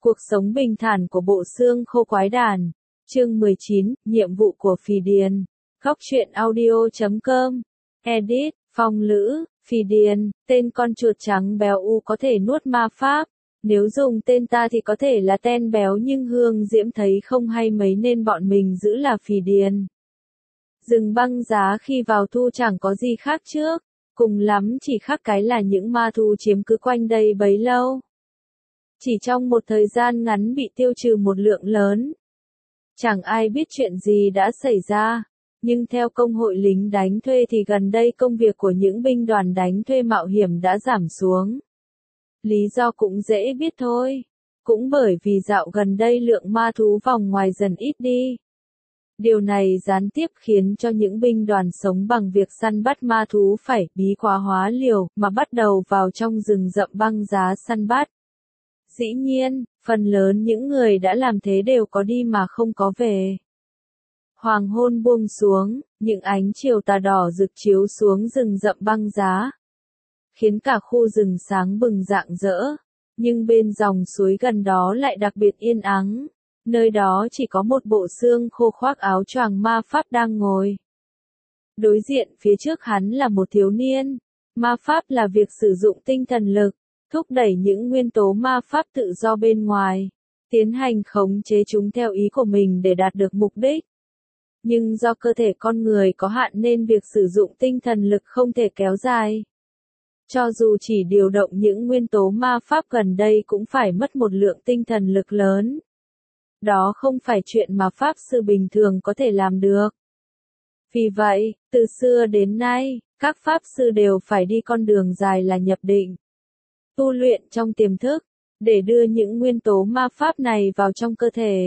Cuộc sống bình thản của bộ xương khô quái đản. Chương 19, nhiệm vụ của Phì Điền. Góc truyện audio.com. Edit, Phong Lữ, Phì Điền, tên con chuột trắng béo u có thể nuốt ma pháp. Nếu dùng tên ta thì có thể là Ten Béo, nhưng Hương Diễm thấy không hay mấy nên bọn mình giữ là Phì Điền. Rừng băng giá khi vào thu chẳng có gì khác trước, cùng lắm chỉ khác cái là những ma thú chiếm cứ quanh đây bấy lâu. Chỉ trong một thời gian ngắn bị tiêu trừ một lượng lớn. Chẳng ai biết chuyện gì đã xảy ra, nhưng theo công hội lính đánh thuê thì gần đây công việc của những binh đoàn đánh thuê mạo hiểm đã giảm xuống. Lý do cũng dễ biết thôi, cũng bởi vì dạo gần đây lượng ma thú vòng ngoài dần ít đi. Điều này gián tiếp khiến cho những binh đoàn sống bằng việc săn bắt ma thú phải bí quá hóa liều mà bắt đầu vào trong rừng rậm băng giá săn bắt. Dĩ nhiên, phần lớn những người đã làm thế đều có đi mà không có về. Hoàng hôn buông xuống, những ánh chiều tà đỏ rực chiếu xuống rừng rậm băng giá, khiến cả khu rừng sáng bừng rạng rỡ, nhưng bên dòng suối gần đó lại đặc biệt yên ắng. Nơi đó chỉ có một bộ xương khô khoác áo choàng ma pháp đang ngồi. Đối diện phía trước hắn là một thiếu niên. Ma pháp là việc sử dụng tinh thần lực, thúc đẩy những nguyên tố ma pháp tự do bên ngoài, tiến hành khống chế chúng theo ý của mình để đạt được mục đích. Nhưng do cơ thể con người có hạn nên việc sử dụng tinh thần lực không thể kéo dài. Cho dù chỉ điều động những nguyên tố ma pháp gần đây cũng phải mất một lượng tinh thần lực lớn. Đó không phải chuyện mà pháp sư bình thường có thể làm được. Vì vậy, từ xưa đến nay, các pháp sư đều phải đi con đường dài là nhập định, tu luyện trong tiềm thức, để đưa những nguyên tố ma pháp này vào trong cơ thể,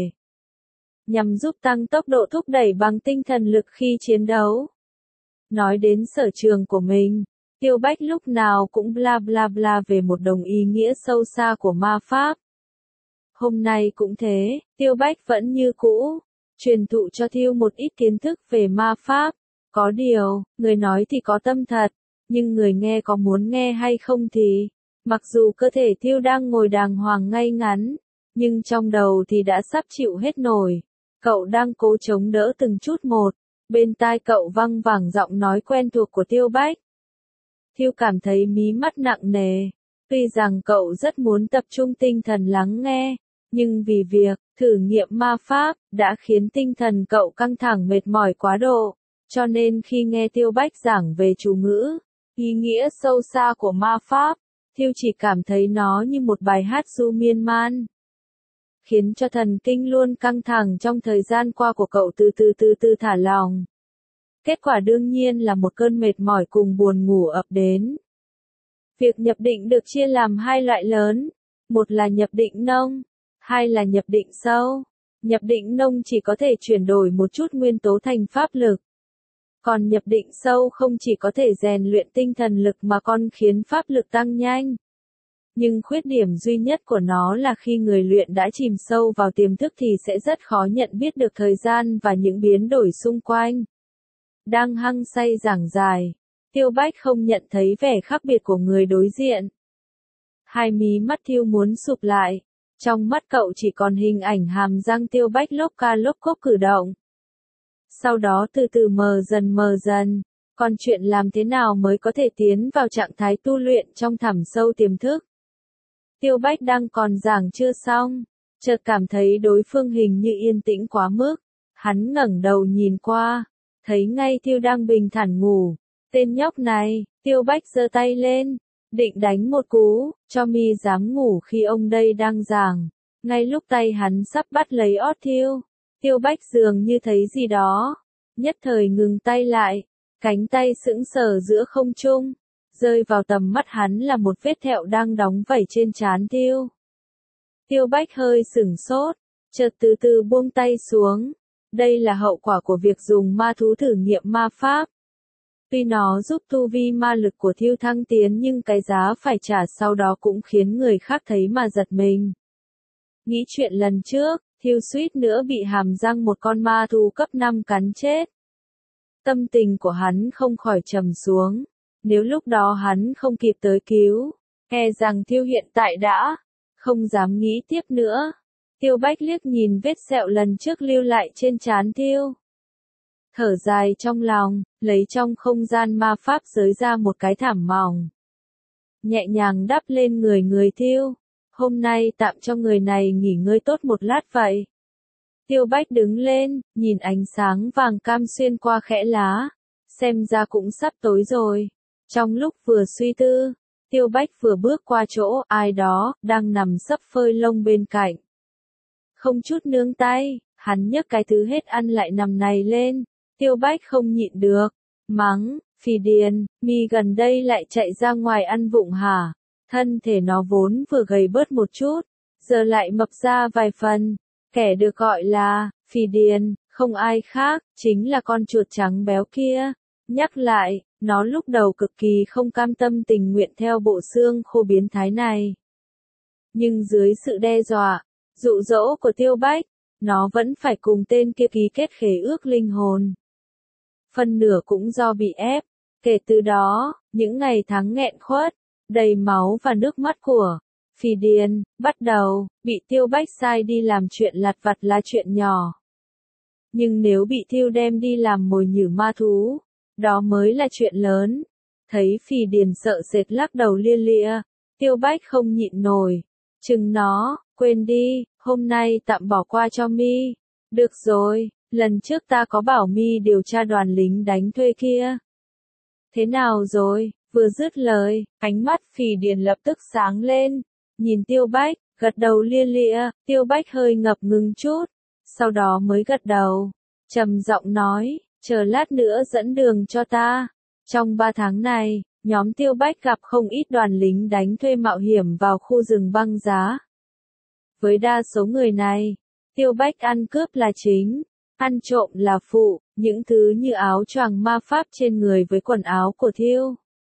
nhằm giúp tăng tốc độ thúc đẩy bằng tinh thần lực khi chiến đấu. Nói đến sở trường của mình, Tiêu Bách lúc nào cũng bla bla bla về một đồng ý nghĩa sâu xa của ma pháp. Hôm nay cũng thế, Tiêu Bách vẫn như cũ, truyền thụ cho Thiêu một ít kiến thức về ma pháp. Có điều, người nói thì có tâm thật, nhưng người nghe có muốn nghe hay không thì, mặc dù cơ thể Thiêu đang ngồi đàng hoàng ngay ngắn, nhưng trong đầu thì đã sắp chịu hết nổi. Cậu đang cố chống đỡ từng chút một, bên tai cậu văng vẳng giọng nói quen thuộc của Tiêu Bách. Thiêu cảm thấy mí mắt nặng nề, tuy rằng cậu rất muốn tập trung tinh thần lắng nghe, nhưng vì việc thử nghiệm ma pháp đã khiến tinh thần cậu căng thẳng mệt mỏi quá độ, cho nên khi nghe Tiêu Bách giảng về chú ngữ, ý nghĩa sâu xa của ma pháp, Thiêu chỉ cảm thấy nó như một bài hát ru miên man, khiến cho thần kinh luôn căng thẳng trong thời gian qua của cậu từ từ thả lỏng. Kết quả đương nhiên là một cơn mệt mỏi cùng buồn ngủ ập đến. Việc nhập định được chia làm hai loại lớn, một là nhập định nông, hai là nhập định sâu. Nhập định nông chỉ có thể chuyển đổi một chút nguyên tố thành pháp lực. Còn nhập định sâu không chỉ có thể rèn luyện tinh thần lực mà còn khiến pháp lực tăng nhanh. Nhưng khuyết điểm duy nhất của nó là khi người luyện đã chìm sâu vào tiềm thức thì sẽ rất khó nhận biết được thời gian và những biến đổi xung quanh. Đang hăng say giảng giải, Tiêu Bách không nhận thấy vẻ khác biệt của người đối diện. Hai mí mắt Thiêu muốn sụp lại, trong mắt cậu chỉ còn hình ảnh hàm răng Tiêu Bách lốp ca lốp cốp cử động. Sau đó từ từ mờ dần, còn chuyện làm thế nào mới có thể tiến vào trạng thái tu luyện trong thẳm sâu tiềm thức. Tiêu Bách đang còn giảng chưa xong, chợt cảm thấy đối phương hình như yên tĩnh quá mức, hắn ngẩng đầu nhìn qua, thấy ngay Thiêu đang bình thản ngủ. Tên nhóc này, Tiêu Bách giơ tay lên, định đánh một cú, cho mi dám ngủ khi ông đây đang giảng. Ngay lúc tay hắn sắp bắt lấy ót Thiêu, Tiêu Bách dường như thấy gì đó, nhất thời ngừng tay lại, cánh tay sững sờ giữa không trung, rơi vào tầm mắt hắn là một vết thẹo đang đóng vảy trên trán Thiêu. Tiêu Bách hơi sửng sốt, chợt từ từ buông tay xuống. Đây là hậu quả của việc dùng ma thú thử nghiệm ma pháp. Tuy nó giúp tu vi ma lực của Thiêu thăng tiến nhưng cái giá phải trả sau đó cũng khiến người khác thấy mà giật mình. Nghĩ chuyện lần trước, Thiêu suýt nữa bị hàm răng một con ma thú cấp 5 cắn chết. Tâm tình của hắn không khỏi trầm xuống. Nếu lúc đó hắn không kịp tới cứu, e rằng Thiêu hiện tại đã Không dám nghĩ tiếp nữa. Tiêu Bách liếc nhìn vết sẹo lần trước lưu lại trên trán Tiêu. Thở dài trong lòng, lấy trong không gian ma pháp giới ra một cái thảm mỏng. Nhẹ nhàng đắp lên người Tiêu. Hôm nay tạm cho người này nghỉ ngơi tốt một lát vậy. Tiêu Bách đứng lên, nhìn ánh sáng vàng cam xuyên qua khẽ lá. Xem ra cũng sắp tối rồi. Trong lúc vừa suy tư, Tiêu Bách vừa bước qua chỗ ai đó, đang nằm sấp phơi lông bên cạnh. Không chút nương tay, hắn nhấc cái thứ hết ăn lại nằm này lên. Tiêu Bách không nhịn được, mắng, phì điền, mi gần đây lại chạy ra ngoài ăn vụng hả? Thân thể nó vốn vừa gầy bớt một chút, giờ lại mập ra vài phần. Kẻ được gọi là phì điền, không ai khác, chính là con chuột trắng béo kia. Nhắc lại, nó lúc đầu cực kỳ không cam tâm tình nguyện theo bộ xương khô biến thái này. Nhưng dưới sự đe dọa, dụ dỗ của Tiêu Bách, nó vẫn phải cùng tên kia ký kết khế ước linh hồn. Phần nửa cũng do bị ép. Kể từ đó, những ngày tháng nghẹn khuất, đầy máu và nước mắt của phì điền, bắt đầu, bị Tiêu Bách sai đi làm chuyện lặt vặt là chuyện nhỏ. Nhưng nếu bị Tiêu đem đi làm mồi nhử ma thú, đó mới là chuyện lớn. Thấy phì điền sợ sệt lắc đầu lia lịa, Tiêu Bách không nhịn nổi. Chừng nó, quên đi, hôm nay tạm bỏ qua cho mi. Được rồi, lần trước ta có bảo mi điều tra đoàn lính đánh thuê kia. Thế nào rồi? Vừa dứt lời, ánh mắt phì điền lập tức sáng lên. Nhìn Tiêu Bách, gật đầu lia lịa, Tiêu Bách hơi ngập ngừng chút. Sau đó mới gật đầu. Trầm giọng nói, chờ lát nữa dẫn đường cho ta. Trong 3 tháng này, nhóm Tiêu Bách gặp không ít đoàn lính đánh thuê mạo hiểm vào khu rừng băng giá. Với đa số người này, Tiêu Bách ăn cướp là chính, ăn trộm là phụ, những thứ như áo choàng ma pháp trên người với quần áo của Tiêu.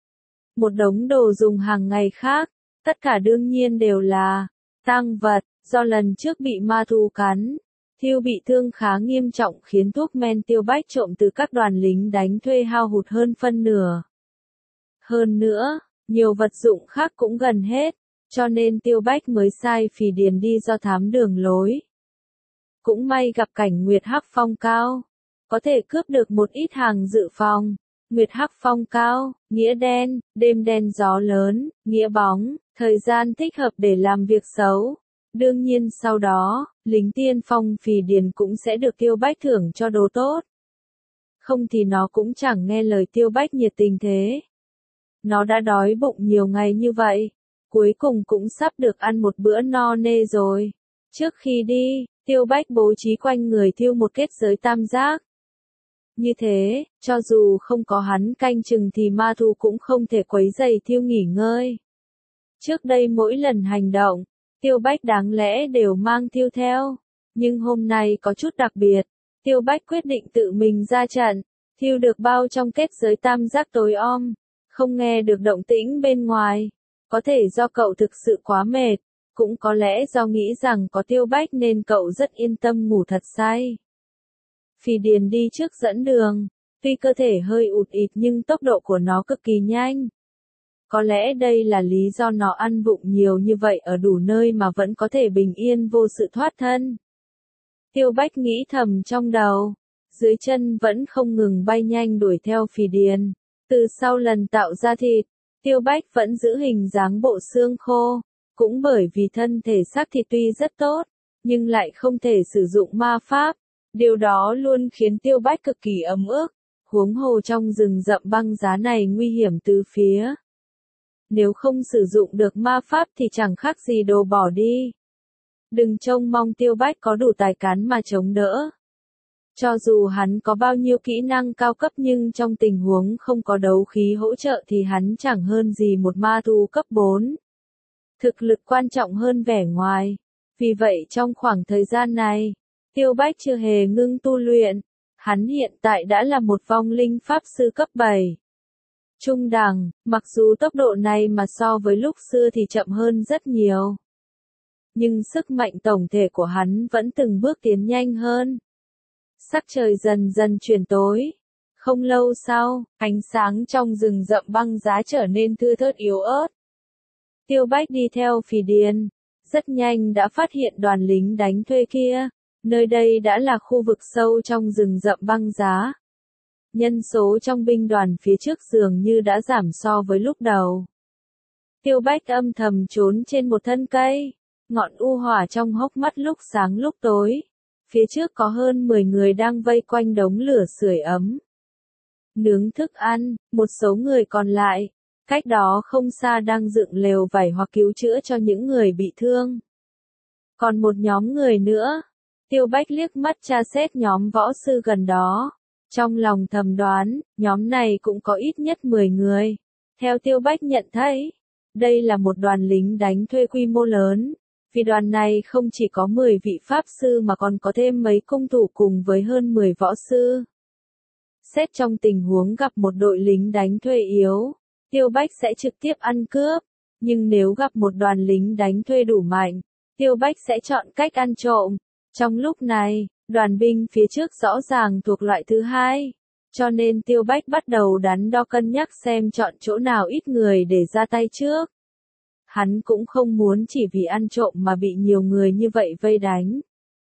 Một đống đồ dùng hàng ngày khác, tất cả đương nhiên đều là tang vật, do lần trước bị ma thú cắn. Tiêu bị thương khá nghiêm trọng khiến thuốc men Tiêu Bách trộm từ các đoàn lính đánh thuê hao hụt hơn phân nửa. Hơn nữa, nhiều vật dụng khác cũng gần hết, cho nên Tiêu Bách mới sai phì điền đi do thám đường lối. Cũng may gặp cảnh Nguyệt Hắc Phong cao, có thể cướp được một ít hàng dự phòng. Nguyệt Hắc Phong cao, nghĩa đen, đêm đen gió lớn, nghĩa bóng, thời gian thích hợp để làm việc xấu. Đương nhiên sau đó, lính tiên phong phì điền cũng sẽ được Tiêu Bách thưởng cho đồ tốt. Không thì nó cũng chẳng nghe lời Tiêu Bách nhiệt tình thế. Nó đã đói bụng nhiều ngày như vậy, cuối cùng cũng sắp được ăn một bữa no nê rồi. Trước khi đi, Tiêu Bách bố trí quanh người Tiêu một kết giới tam giác. Như thế, cho dù không có hắn canh chừng thì ma thú cũng không thể quấy rầy Tiêu nghỉ ngơi. Trước đây mỗi lần hành động, Tiêu Bách đáng lẽ đều mang Tiêu theo. Nhưng hôm nay có chút đặc biệt, Tiêu Bách quyết định tự mình ra trận. Tiêu được bao trong kết giới tam giác tối om, không nghe được động tĩnh bên ngoài. Có thể do cậu thực sự quá mệt, cũng có lẽ do nghĩ rằng có Tiêu Bách nên cậu rất yên tâm ngủ thật say. Phì điền đi trước dẫn đường, tuy cơ thể hơi ụt ịt nhưng tốc độ của nó cực kỳ nhanh. Có lẽ đây là lý do nó ăn vụng nhiều như vậy ở đủ nơi mà vẫn có thể bình yên vô sự thoát thân. Tiêu Bách nghĩ thầm trong đầu, dưới chân vẫn không ngừng bay nhanh đuổi theo phì điền. Từ sau lần tạo ra thịt, Tiêu Bách vẫn giữ hình dáng bộ xương khô, cũng bởi vì thân thể xác thịt tuy rất tốt, nhưng lại không thể sử dụng ma pháp. Điều đó luôn khiến Tiêu Bách cực kỳ ấm ức, huống hồ trong rừng rậm băng giá này nguy hiểm từ phía. Nếu không sử dụng được ma pháp thì chẳng khác gì đồ bỏ đi. Đừng trông mong Tiêu Bách có đủ tài cán mà chống đỡ. Cho dù hắn có bao nhiêu kỹ năng cao cấp nhưng trong tình huống không có đấu khí hỗ trợ thì hắn chẳng hơn gì một ma thú cấp 4. Thực lực quan trọng hơn vẻ ngoài. Vì vậy trong khoảng thời gian này, Tiêu Bách chưa hề ngưng tu luyện. Hắn hiện tại đã là một vong linh pháp sư cấp 7. Trung đẳng, mặc dù tốc độ này mà so với lúc xưa thì chậm hơn rất nhiều. Nhưng sức mạnh tổng thể của hắn vẫn từng bước tiến nhanh hơn. Sắc trời dần dần chuyển tối. Không lâu sau, ánh sáng trong rừng rậm băng giá trở nên thưa thớt yếu ớt. Tiêu Bách đi theo phì điền, rất nhanh đã phát hiện đoàn lính đánh thuê kia. Nơi đây đã là khu vực sâu trong rừng rậm băng giá. Nhân số trong binh đoàn phía trước dường như đã giảm so với lúc đầu. Tiêu Bách âm thầm trốn trên một thân cây, ngọn u hỏa trong hốc mắt lúc sáng lúc tối. Phía trước có hơn 10 người đang vây quanh đống lửa sưởi ấm. Nướng thức ăn, một số người còn lại, cách đó không xa đang dựng lều vải hoặc cứu chữa cho những người bị thương. Còn một nhóm người nữa, Tiêu Bách liếc mắt tra xét nhóm võ sư gần đó. Trong lòng thầm đoán, nhóm này cũng có ít nhất 10 người. Theo Tiêu Bách nhận thấy, đây là một đoàn lính đánh thuê quy mô lớn, vì đoàn này không chỉ có 10 vị pháp sư mà còn có thêm mấy cung thủ cùng với hơn 10 võ sư. Xét trong tình huống gặp một đội lính đánh thuê yếu, Tiêu Bách sẽ trực tiếp ăn cướp, nhưng nếu gặp một đoàn lính đánh thuê đủ mạnh, Tiêu Bách sẽ chọn cách ăn trộm. Trong lúc này, đoàn binh phía trước rõ ràng thuộc loại thứ hai, cho nên Tiêu Bách bắt đầu đắn đo cân nhắc xem chọn chỗ nào ít người để ra tay trước. Hắn cũng không muốn chỉ vì ăn trộm mà bị nhiều người như vậy vây đánh.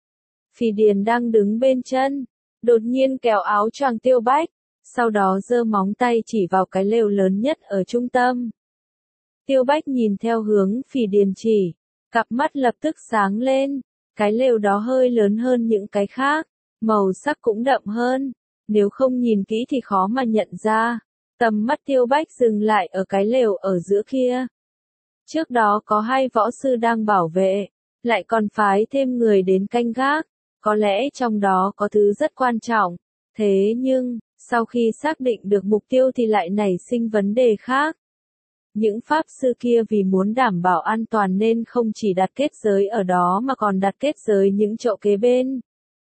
Phì Điền đang đứng bên chân, đột nhiên kéo áo choàng Tiêu Bách, sau đó giơ móng tay chỉ vào cái lều lớn nhất ở trung tâm. Tiêu Bách nhìn theo hướng Phì Điền chỉ, cặp mắt lập tức sáng lên. Cái lều đó hơi lớn hơn những cái khác, màu sắc cũng đậm hơn, nếu không nhìn kỹ thì khó mà nhận ra. Tầm mắt Tiêu Bách dừng lại ở cái lều ở giữa kia. Trước đó có 2 võ sư đang bảo vệ, lại còn phái thêm người đến canh gác, có lẽ trong đó có thứ rất quan trọng. Thế nhưng, sau khi xác định được mục tiêu thì lại nảy sinh vấn đề khác. Những pháp sư kia vì muốn đảm bảo an toàn nên không chỉ đặt kết giới ở đó mà còn đặt kết giới những chỗ kế bên.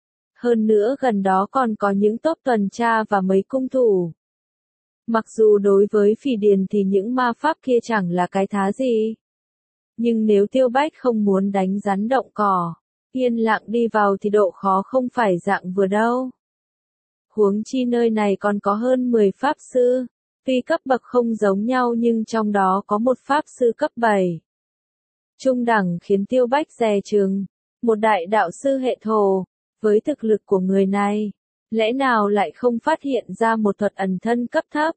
Hơn nữa gần đó còn có những tốp tuần tra và mấy cung thủ. Mặc dù đối với Phì Điền thì những ma pháp kia chẳng là cái thá gì. Nhưng nếu Tiêu Bách không muốn đánh rắn động cỏ, yên lặng đi vào thì độ khó không phải dạng vừa đâu. Huống chi nơi này còn có hơn 10 pháp sư. Tuy cấp bậc không giống nhau nhưng trong đó có một pháp sư cấp 7. Trung đẳng khiến Tiêu Bách dè chừng, một đại đạo sư hệ thổ, với thực lực của người này, lẽ nào lại không phát hiện ra một thuật ẩn thân cấp thấp.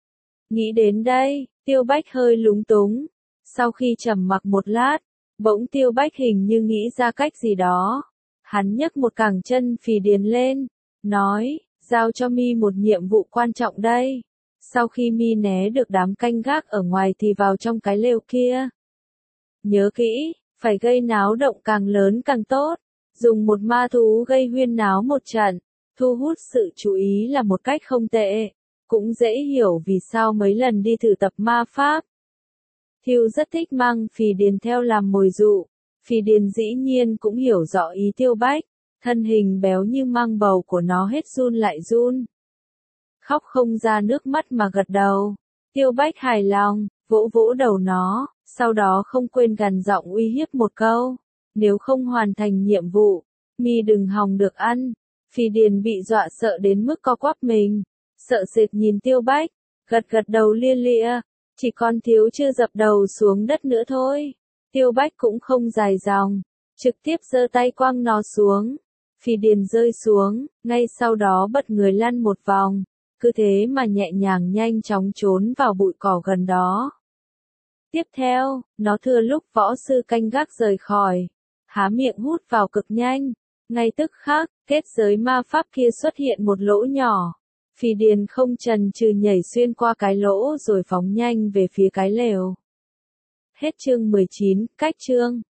Nghĩ đến đây, Tiêu Bách hơi lúng túng, sau khi trầm mặc một lát, bỗng Tiêu Bách hình như nghĩ ra cách gì đó. Hắn nhấc một cẳng chân Phì Điền lên, nói, giao cho mi một nhiệm vụ quan trọng đây. Sau khi mi né được đám canh gác ở ngoài thì vào trong cái lều kia. Nhớ kỹ, phải gây náo động càng lớn càng tốt. Dùng một ma thú gây huyên náo một trận, thu hút sự chú ý là một cách không tệ. Cũng dễ hiểu vì sao mấy lần đi thử tập ma pháp. Thiêu rất thích mang Phì Điền theo làm mồi dụ. Phì Điền dĩ nhiên cũng hiểu rõ ý Tiêu Bách. Thân hình béo như mang bầu của nó hết run lại run. Khóc không ra nước mắt mà gật đầu. Tiêu Bách hài lòng, vỗ vỗ đầu nó, sau đó không quên gằn giọng uy hiếp một câu. Nếu không hoàn thành nhiệm vụ, mi đừng hòng được ăn. Phì Điền bị dọa sợ đến mức co quắp mình. Sợ sệt nhìn Tiêu Bách, gật gật đầu lia lịa, chỉ còn thiếu chưa dập đầu xuống đất nữa thôi. Tiêu Bách cũng không dài dòng, trực tiếp giơ tay quăng nó xuống. Phì Điền rơi xuống, ngay sau đó bật người lăn một vòng. Cứ thế mà nhẹ nhàng nhanh chóng trốn vào bụi cỏ gần đó. Tiếp theo, nó thừa lúc võ sư canh gác rời khỏi, há miệng hút vào cực nhanh. Ngay tức khắc, kết giới ma pháp kia xuất hiện một lỗ nhỏ. Phì Điền không chần chừ nhảy xuyên qua cái lỗ rồi phóng nhanh về phía cái lều. Hết chương 19, cách chương.